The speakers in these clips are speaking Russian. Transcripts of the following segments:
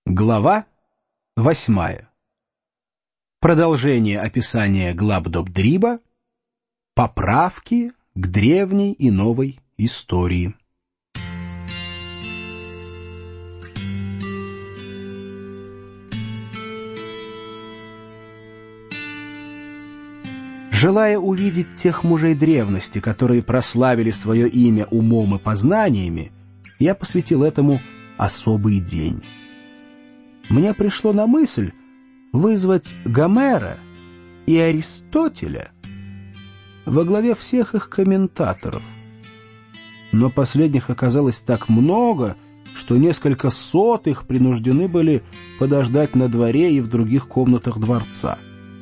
Глава 8. Продолжение описания Глабдобдриба. Поправки к древней и новой истории. Желая увидеть тех мужей древности, которые прославили свое имя умом и познаниями, я посвятил этому особый день. Мне пришло на мысль вызвать Гомера и Аристотеля во главе всех их комментаторов. Но последних оказалось так много, что несколько сот их принуждены были подождать на дворе и в других комнатах дворца.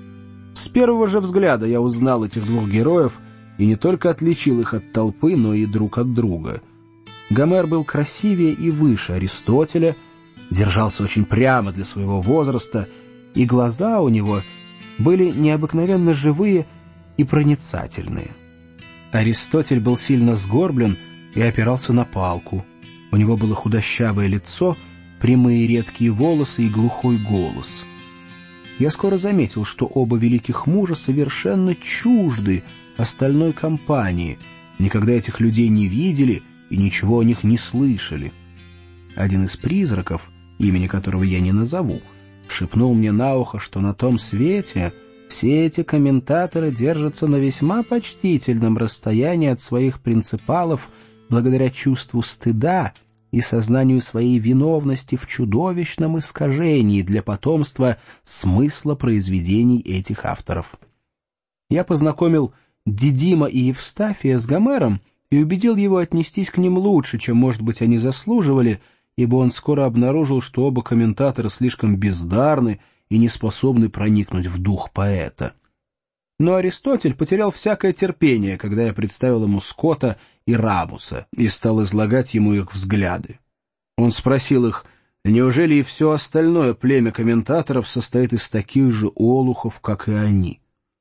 С первого же взгляда я узнал этих двух героев и не только отличил их от толпы, но и друг от друга. Гомер был красивее и выше Аристотеля, держался очень прямо для своего возраста, и глаза у него были необыкновенно живые и проницательные. Аристотель был сильно сгорблен и опирался на палку. У него было худощавое лицо, прямые редкие волосы и глухой голос. Я скоро заметил, что оба великих мужа совершенно чужды остальной компании, никогда этих людей не видели и ничего о них не слышали. Один из призраков, имени которого я не назову, шепнул мне на ухо, что на том свете все эти комментаторы держатся на весьма почтительном расстоянии от своих принципалов благодаря чувству стыда и сознанию своей виновности в чудовищном искажении для потомства смысла произведений этих авторов. Я познакомил Дидима и Евстафия с Гомером и убедил его отнестись к ним лучше, чем, может быть, они заслуживали, ибо он скоро обнаружил, что оба комментатора слишком бездарны и не способны проникнуть в дух поэта. Но Аристотель потерял всякое терпение, когда я представил ему Скотта и Рамуса и стал излагать ему их взгляды. Он спросил их, неужели и все остальное племя комментаторов состоит из таких же олухов, как и они.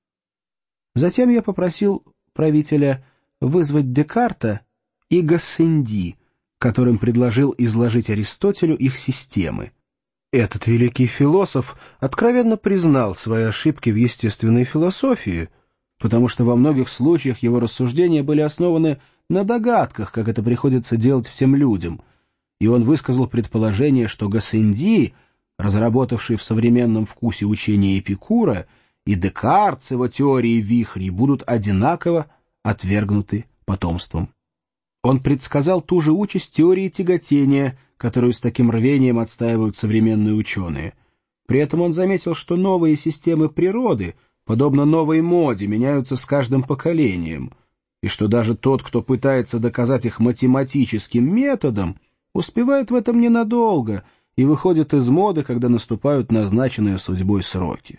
Затем я попросил правителя вызвать Декарта и Гассенди, которым предложил изложить Аристотелю их системы. Этот великий философ откровенно признал свои ошибки в естественной философии, потому что во многих случаях его рассуждения были основаны на догадках, как это приходится делать всем людям, и он высказал предположение, что Гассенди, разработавший в современном вкусе учение Эпикура, и Декарт с его теорией вихрей будут одинаково отвергнуты потомством. Он предсказал ту же участь теории тяготения, которую с таким рвением отстаивают современные ученые. При этом он заметил, что новые системы природы, подобно новой моде, меняются с каждым поколением, и что даже тот, кто пытается доказать их математическим методом, успевает в этом ненадолго и выходит из моды, когда наступают назначенные судьбой сроки.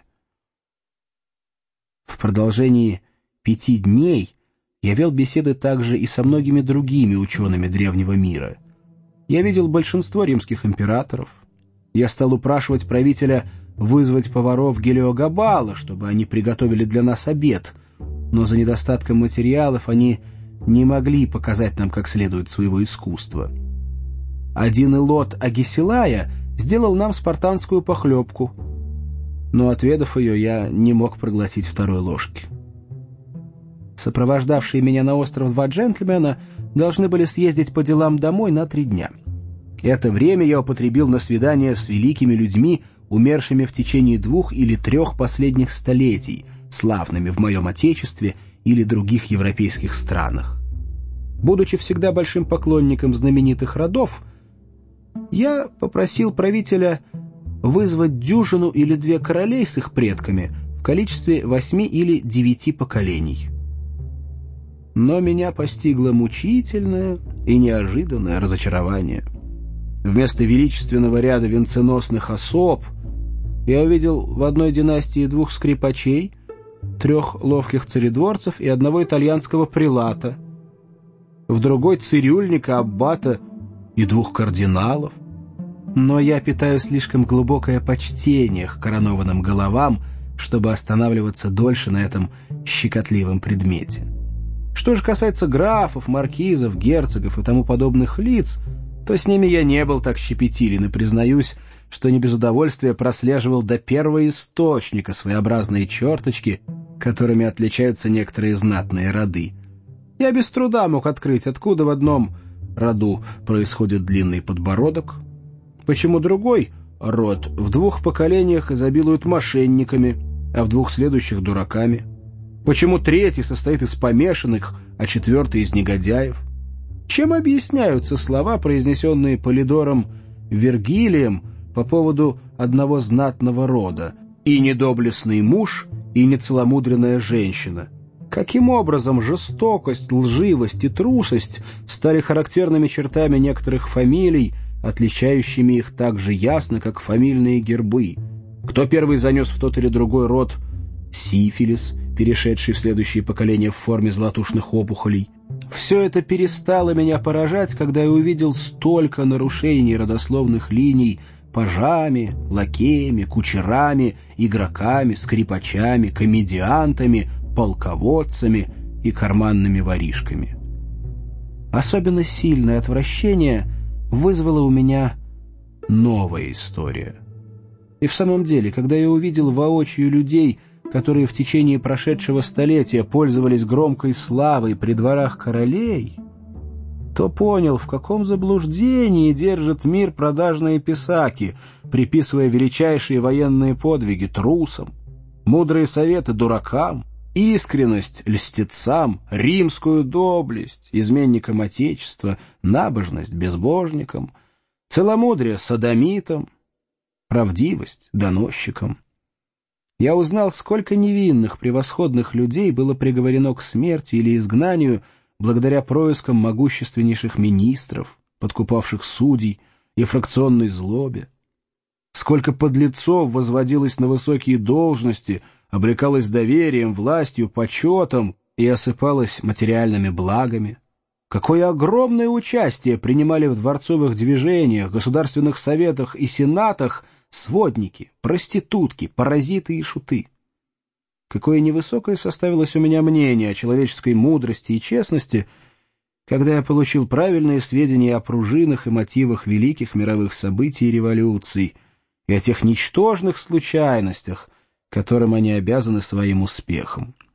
В продолжении 5 дней я вел беседы также и со многими другими учеными древнего мира. Я видел большинство римских императоров. Я стал упрашивать правителя вызвать поваров Гелиогабала, чтобы они приготовили для нас обед, но за недостатком материалов они не могли показать нам как следует своего искусства. Один Илот Агесилая сделал нам спартанскую похлебку, но, отведав ее, я не мог проглотить второй ложки. Сопровождавшие меня на остров 2 джентльмена должны были съездить по делам домой на 3 дня. Это время я употребил на свидание с великими людьми, умершими в течение 2 или 3 последних столетий, славными в моем отечестве или других европейских странах. Будучи всегда большим поклонником знаменитых родов, я попросил правителя вызвать 1 или 2 королей с их предками в количестве 8 или 9 поколений. Но меня постигло мучительное и неожиданное разочарование. Вместо величественного ряда венценосных особ я увидел в одной династии 2 скрипачей, 3 ловких царедворцев и 1 итальянского прилата, в другой цирюльника, аббата и 2 кардиналов. Но я питаю слишком глубокое почтение к коронованным головам, чтобы останавливаться дольше на этом щекотливом предмете. Что же касается графов, маркизов, герцогов и тому подобных лиц, то с ними я не был так щепетилен и признаюсь, что не без удовольствия прослеживал до первого источника своеобразные черточки, которыми отличаются некоторые знатные роды. Я без труда мог открыть, откуда в одном роду происходит длинный подбородок, почему другой род в 2 поколениях изобилует мошенниками, а в 2 следующих — дураками, почему 3-й состоит из помешанных, а 4-й — из негодяев. Чем объясняются слова, произнесенные Полидором Вергилием по поводу одного знатного рода: «И недоблестный муж, и нецеломудренная женщина»? Каким образом жестокость, лживость и трусость стали характерными чертами некоторых фамилий, отличающими их так же ясно, как фамильные гербы? Кто первый занес в тот или другой род сифилис, перешедший в следующие поколения в форме золотушных опухолей? Все это перестало меня поражать, когда я увидел столько нарушений родословных линий пажами, лакеями, кучерами, игроками, скрипачами, комедиантами, полководцами и карманными воришками. Особенно сильное отвращение вызвала у меня новая история. И в самом деле, когда я увидел воочию людей, которые в течение прошедшего столетия пользовались громкой славой при дворах королей, то понял, в каком заблуждении держит мир продажные писаки, приписывая величайшие военные подвиги трусам, мудрые советы дуракам, искренность льстецам, римскую доблесть изменникам Отечества, набожность безбожникам, целомудрие содомитам, правдивость доносчикам. Я узнал, сколько невинных, превосходных людей было приговорено к смерти или изгнанию благодаря проискам могущественнейших министров, подкупавших судей и фракционной злобе. Сколько подлецов возводилось на высокие должности, облекалось доверием, властью, почетом и осыпалось материальными благами. Какое огромное участие принимали в дворцовых движениях, государственных советах и сенатах сводники, проститутки, паразиты и шуты. Какое невысокое составилось у меня мнение о человеческой мудрости и честности, когда я получил правильные сведения о пружинах и мотивах великих мировых событий и революций, и о тех ничтожных случайностях, которым они обязаны своим успехом.